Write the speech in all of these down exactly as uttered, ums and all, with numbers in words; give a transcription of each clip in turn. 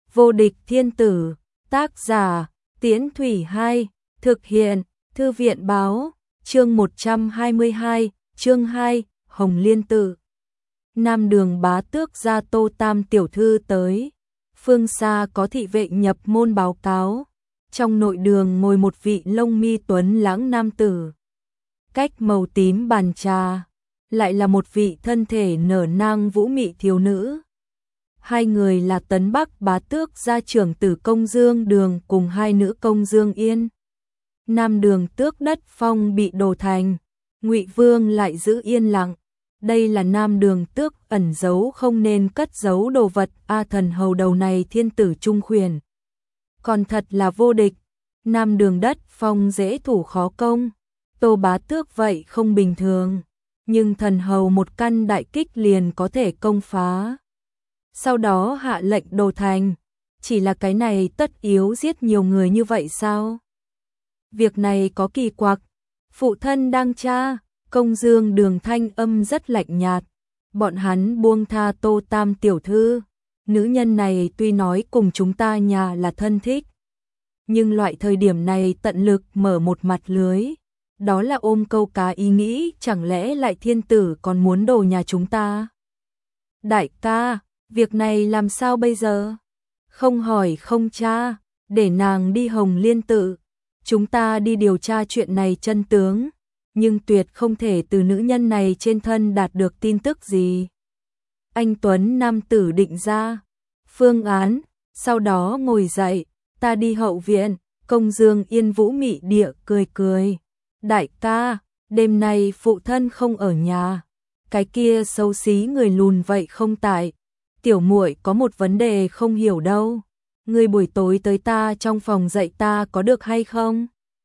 Vô địch thiên tử, tác giả, Tiễn Thủy hai, thực hiện, Thư viện báo, chương một trăm hai mươi hai, chương hai, Hồng Liên Tự. Nam Đường bá tước gia Tô Tam tiểu thư tới, phương xa có thị vệ nhập môn báo cáo, trong nội đường ngồi một vị lông mi tuấn lãng nam tử. Cách màu tím bàn trà, lại là một vị thân thể nở nang vũ mị thiếu nữ. Hai người là Tấn Bắc bá tước gia trưởng tử Công Dương Đường cùng hai nữ Công Dương Yên. Nam Đường tước đất phong bị đổ thành, Ngụy Vương lại giữ yên lặng. Đây là Nam Đường tước ẩn giấu không nên cất giấu đồ vật, a thần hầu đầu này thiên tử trung khuyển. Còn thật là vô địch, Nam Đường đất phong dễ thủ khó công, Tô bá tước vậy không bình thường, nhưng thần hầu một căn đại kích liền có thể công phá. Sau đó hạ lệnh đổ thành, chỉ là cái này tất yếu giết nhiều người như vậy sao? Việc này có kỳ quặc, phụ thân đang tra. Công Dương Đường thanh âm rất lạnh nhạt, bọn hắn buông tha Tô Tam tiểu thư, nữ nhân này tuy nói cùng chúng ta nhà là thân thích, nhưng loại thời điểm này tận lực mở một mặt lưới, đó là ôm câu cá ý nghĩ, chẳng lẽ lại thiên tử còn muốn đồ nhà chúng ta? Đại ca, việc này làm sao bây giờ? Không hỏi không tra, để nàng đi Hồng Liên Tự, chúng ta đi điều tra chuyện này chân tướng. Nhưng tuyệt không thể từ nữ nhân này trên thân đạt được tin tức gì. Anh Tuấn nam tử định ra phương án, sau đó ngồi dậy, ta đi hậu viện. Công Dương Yên vũ mị địa cười cười, đại ca, đêm nay phụ thân không ở nhà, cái kia xấu xí người lùn vậy không tại, tiểu muội có một vấn đề không hiểu đâu, ngươi buổi tối tới ta trong phòng dạy ta có được hay không?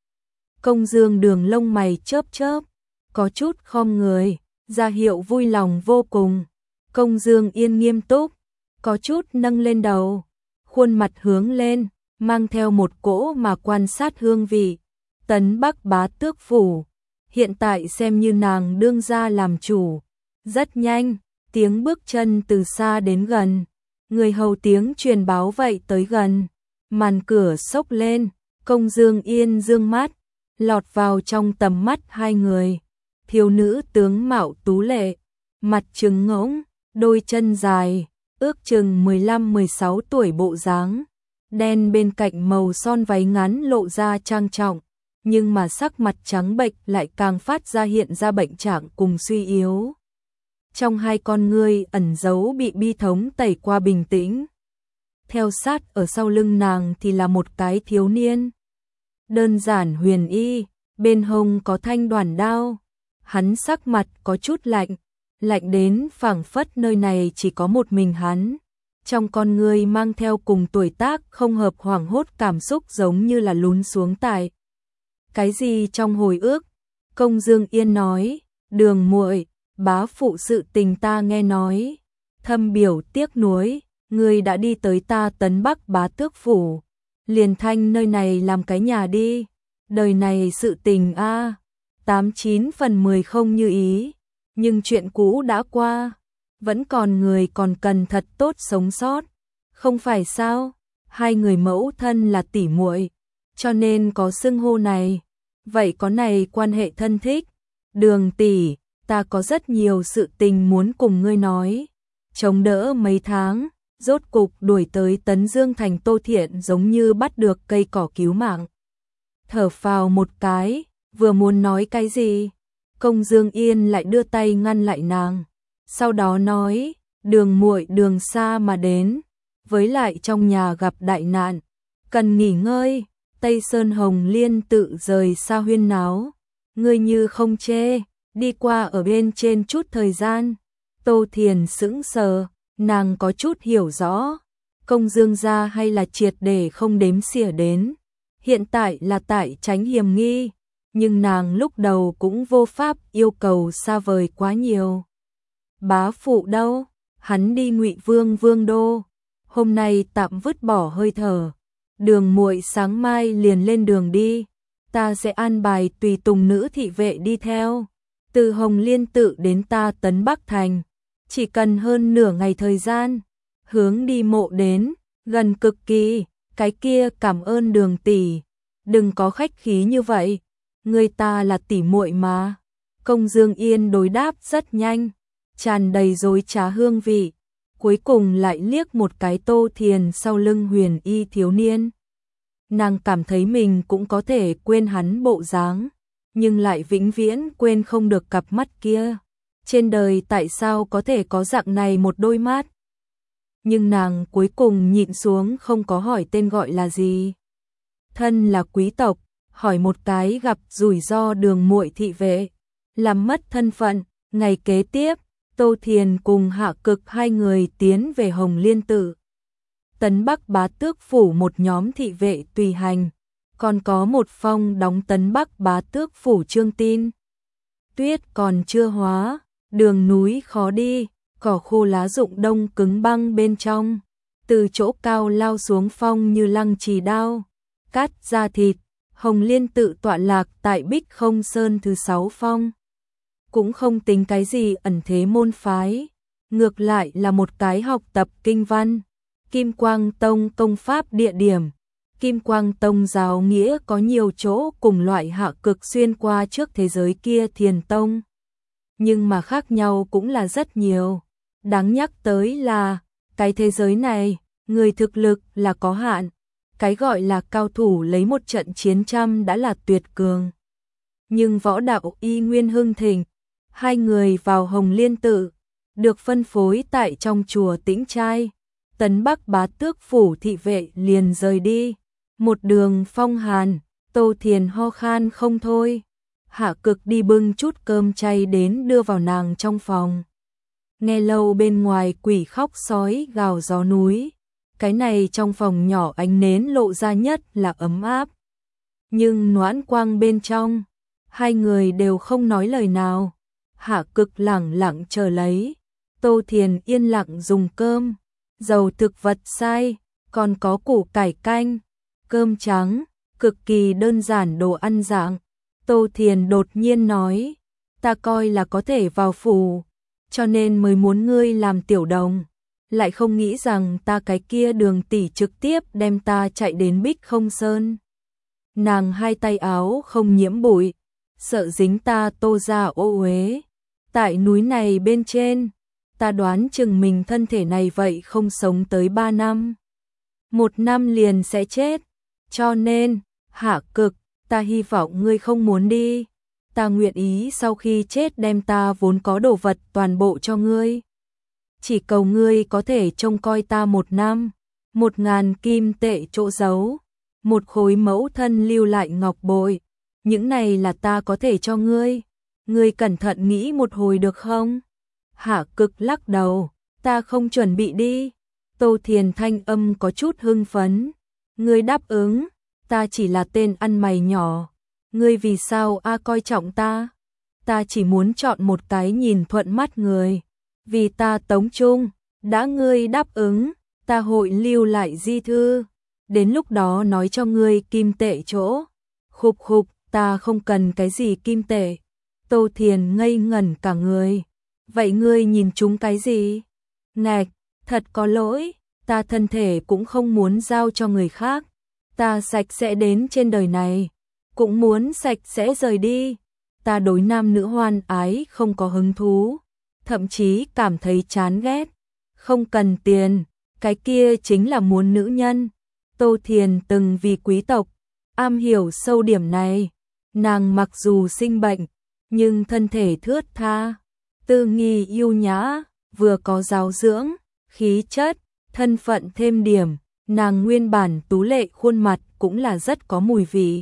Công Dương Đường lông mày chớp chớp, có chút khom người, ra hiệu vui lòng vô cùng. Công Dương Yên nghiêm túc, có chút nâng lên đầu, khuôn mặt hướng lên, mang theo một cỗ mà quan sát hương vị. Tấn Bắc bá tước phủ, hiện tại xem như nàng đương gia làm chủ. Rất nhanh, tiếng bước chân từ xa đến gần, người hầu tiếng truyền báo vậy tới gần, màn cửa xốc lên, Công Dương Yên dương mắt, lọt vào trong tầm mắt hai người. Thiếu nữ tướng mạo tú lệ, mặt trứng ngỗng, đôi chân dài, ước chừng mười lăm mười sáu tuổi bộ dáng, đen bên cạnh màu son váy ngắn lộ ra trang trọng, nhưng mà sắc mặt trắng bệch lại càng phát ra hiện ra bệnh trạng cùng suy yếu. Trong hai con ngươi ẩn giấu bị bi thống tẩy qua bình tĩnh. Theo sát ở sau lưng nàng thì là một cái thiếu niên. Đơn giản huyền y, bên hông có thanh đoàn đao, hắn sắc mặt có chút lạnh, lạnh đến phảng phất nơi này chỉ có một mình hắn. Trong con người mang theo cùng tuổi tác không hợp hoảng hốt cảm xúc giống như là lún xuống tại. Cái gì trong hồi ức? Công Dương Yên nói, Đường muội, bá phụ sự tình ta nghe nói, thâm biểu tiếc nuối, ngươi đã đi tới ta Tấn Bắc bá tước phủ. Liền thanh nơi này làm cái nhà đi, đời này sự tình a tám chín phần mười không như ý, nhưng chuyện cũ đã qua, vẫn còn người còn cần thật tốt sống sót, không phải sao? Hai người mẫu thân là tỷ muội, cho nên có xưng hô này, vậy có này quan hệ thân thích. Đường tỷ, ta có rất nhiều sự tình muốn cùng ngươi nói, chống đỡ mấy tháng. Rốt cục đuổi tới Tấn Dương thành Tô Thiện giống như bắt được cây cỏ cứu mạng. Thở phào một cái, vừa muốn nói cái gì, Công Dương Yên lại đưa tay ngăn lại nàng. Sau đó nói, Đường muội đường xa mà đến, với lại trong nhà gặp đại nạn, cần nghỉ ngơi, Tây Sơn Hồng Liên Tự rời xa huyên náo. Ngươi như không chê, đi qua ở bên trên chút thời gian. Tô Thiền sững sờ. Nàng có chút hiểu rõ, Công Dương gia hay là triệt để không đếm xỉa đến, hiện tại là tại tránh hiểm nghi, nhưng nàng lúc đầu cũng vô pháp yêu cầu xa vời quá nhiều. Bá phụ đâu? Hắn đi Ngụy Vương vương đô, hôm nay tạm vứt bỏ hơi thở, Đường muội sáng mai liền lên đường đi, ta sẽ an bài tùy tùng nữ thị vệ đi theo, từ Hồng Liên Tự đến ta Tấn Bắc thành. Chỉ cần hơn nửa ngày thời gian, hướng đi mộ đến, Gần cực kỳ, cái kia cảm ơn Đường tỷ, đừng có khách khí như vậy, người ta là tỷ muội mà. Công Dương Yên đối đáp rất nhanh, tràn đầy dối trá hương vị, cuối cùng lại liếc một cái Tô Thiền sau lưng Huyền Y thiếu niên. Nàng cảm thấy mình cũng có thể quên hắn bộ dáng, nhưng lại vĩnh viễn quên không được cặp mắt kia. Trên đời tại sao có thể có dạng này một đôi mắt? Nhưng nàng cuối cùng nhịn xuống không có hỏi tên gọi là gì. Thân là quý tộc, hỏi một cái gặp rủi ro Đường muội thị vệ, làm mất thân phận. Ngày kế tiếp, Tô Thiền cùng Hạ Cực hai người tiến về Hồng Liên Tự. Tấn Bắc Bá Tước phủ một nhóm thị vệ tùy hành, còn có một phong đóng Tấn Bắc Bá Tước phủ Trương Tin. Tuyết còn chưa hóa, đường núi khó đi, cỏ khô lá rụng đông cứng băng bên trong, từ chỗ cao lao xuống phong như lăng trì đao, cắt da thịt. Hồng Liên Tự tọa lạc tại Bích Không Sơn thứ sáu phong, cũng không tính cái gì ẩn thế môn phái, ngược lại là một cái học tập kinh văn, Kim Quang Tông công pháp địa điểm. Kim Quang Tông giáo nghĩa có nhiều chỗ cùng loại Hạ Cực xuyên qua trước thế giới kia Thiền Tông, nhưng mà khác nhau cũng là rất nhiều. Đáng nhắc tới là, cái thế giới này, người thực lực là có hạn, cái gọi là cao thủ lấy một trận chiến trăm đã là tuyệt cường. Nhưng võ đạo y nguyên hưng thịnh, hai người vào Hồng Liên Tự, được phân phối tại trong chùa Tĩnh Trai. Tấn Bắc Bá Tước phủ thị vệ liền rời đi, một đường phong hàn, Tô Thiền ho khan không thôi. Hạ Cực đi bưng chút cơm chay đến đưa vào nàng trong phòng. Nghe lâu bên ngoài quỷ khóc sói gào gió núi, cái này trong phòng nhỏ ánh nến lộ ra nhất là ấm áp. Nhưng noãn quang bên trong, hai người đều không nói lời nào. Hạ Cực lẳng lặng chờ lấy, Tô Thiền yên lặng dùng cơm, dầu thực vật sai, còn có củ cải canh, cơm trắng, cực kỳ đơn giản đồ ăn dạng. Tô Thiền đột nhiên nói, ta coi là có thể vào phủ, cho nên mới muốn ngươi làm tiểu đồng, lại không nghĩ rằng ta cái kia Đường tỷ trực tiếp đem ta chạy đến Bích Không Sơn. Nàng hai tay áo không nhiễm bụi, sợ dính ta Tô ra ô uế. Tại núi này bên trên, ta đoán chừng mình thân thể này vậy không sống tới ba năm. Một năm liền sẽ chết, cho nên, Hạ Cực, ta hy vọng ngươi không muốn đi. Ta nguyện ý sau khi chết đem ta vốn có đồ vật toàn bộ cho ngươi. Chỉ cầu ngươi có thể trông coi ta một năm, một ngàn kim tệ chỗ giấu, một khối mẫu thân lưu lại ngọc bội. Những này là ta có thể cho ngươi. Ngươi cẩn thận nghĩ một hồi được không? Hạ Cực lắc đầu, ta không chuẩn bị đi. Tô Thiền thanh âm có chút hưng phấn. Ngươi đáp ứng, ta chỉ là tên ăn mày nhỏ. Ngươi vì sao a coi trọng ta? Ta chỉ muốn chọn một cái nhìn thuận mắt người. Vì ta Tống Trung, đã ngươi đáp ứng, ta hội lưu lại di thư. Đến lúc đó nói cho ngươi kim tệ chỗ. Khục khục, ta không cần cái gì kim tệ. Tô Thiền ngây ngẩn cả người. Vậy ngươi nhìn chúng cái gì? Ngạch, thật có lỗi, ta thân thể cũng không muốn giao cho người khác. Ta sạch sẽ đến trên đời này, cũng muốn sạch sẽ rời đi. Ta đối nam nữ hoan ái không có hứng thú, thậm chí cảm thấy chán ghét. Không cần tiền, cái kia chính là muốn nữ nhân. Tô Thiền từng vì quý tộc, am hiểu sâu điểm này. Nàng mặc dù sinh bệnh, nhưng thân thể thướt tha, tư nghi yêu nhã, vừa có giáo dưỡng, khí chất, thân phận thêm điểm, nàng nguyên bản tú lệ khuôn mặt cũng là rất có mùi vị.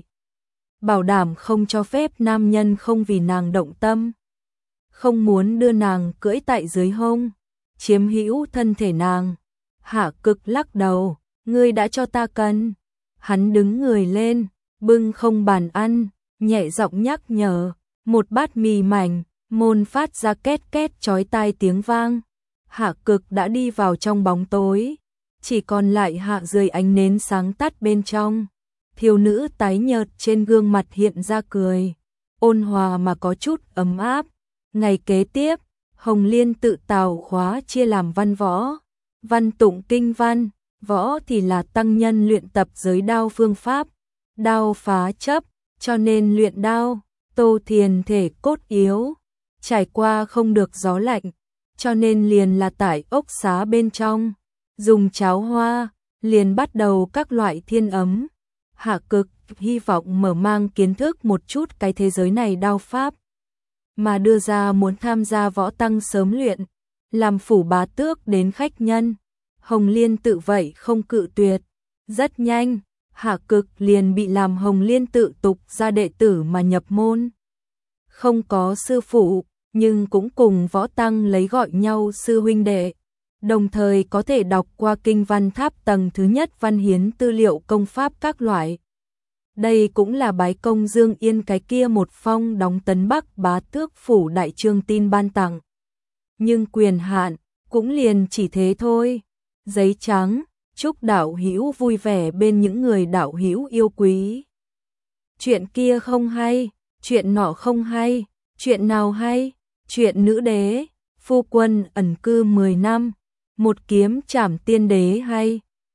Bảo đảm không cho phép nam nhân không vì nàng động tâm, không muốn đưa nàng cưỡi tại dưới hông, chiếm hữu thân thể nàng. Hạ Cực lắc đầu, ngươi đã cho ta cần. Hắn đứng người lên, bưng không bàn ăn, nhẹ giọng nhắc nhở, một bát mì mảnh, môn phát ra két két chói tai tiếng vang. Hạ Cực đã đi vào trong bóng tối, chỉ còn lại hạ dưới ánh nến sáng tắt bên trong. Thiếu nữ tái nhợt trên gương mặt hiện ra cười, ôn hòa mà có chút ấm áp. Ngày kế tiếp, Hồng Liên Tự tào khóa chia làm văn võ, văn tụng kinh văn, võ thì là tăng nhân luyện tập giới đao phương pháp, đao phá chấp, cho nên luyện đao, Tô Thiền thể cốt yếu, trải qua không được gió lạnh, cho nên liền là tải ốc xá bên trong, dùng cháo hoa, liền bắt đầu các loại thiên ấm. Hạ Cực hy vọng mở mang kiến thức một chút cái thế giới này đao pháp, mà đưa ra muốn tham gia võ tăng sớm luyện, làm phủ bá tước đến khách nhân. Hồng Liên tự vậy không cự tuyệt. Rất nhanh, Hạ Cực liền bị làm Hồng Liên tự tục ra đệ tử mà nhập môn. Không có sư phụ, nhưng cũng cùng võ tăng lấy gọi nhau sư huynh đệ, đồng thời có thể đọc qua kinh văn tháp tầng thứ nhất văn hiến tư liệu công pháp các loại. Đây cũng là bái công Dương Yên cái kia một phong đóng Tấn Bắc bá tước phủ đại trương tin ban tặng. Nhưng quyền hạn cũng liền chỉ thế thôi. Giấy trắng, chúc đạo hữu vui vẻ bên những người đạo hữu yêu quý. Chuyện kia không hay, chuyện nọ không hay, chuyện nào hay? Chuyện nữ đế, phu quân ẩn cư mười năm, một kiếm trảm tiên đế hay.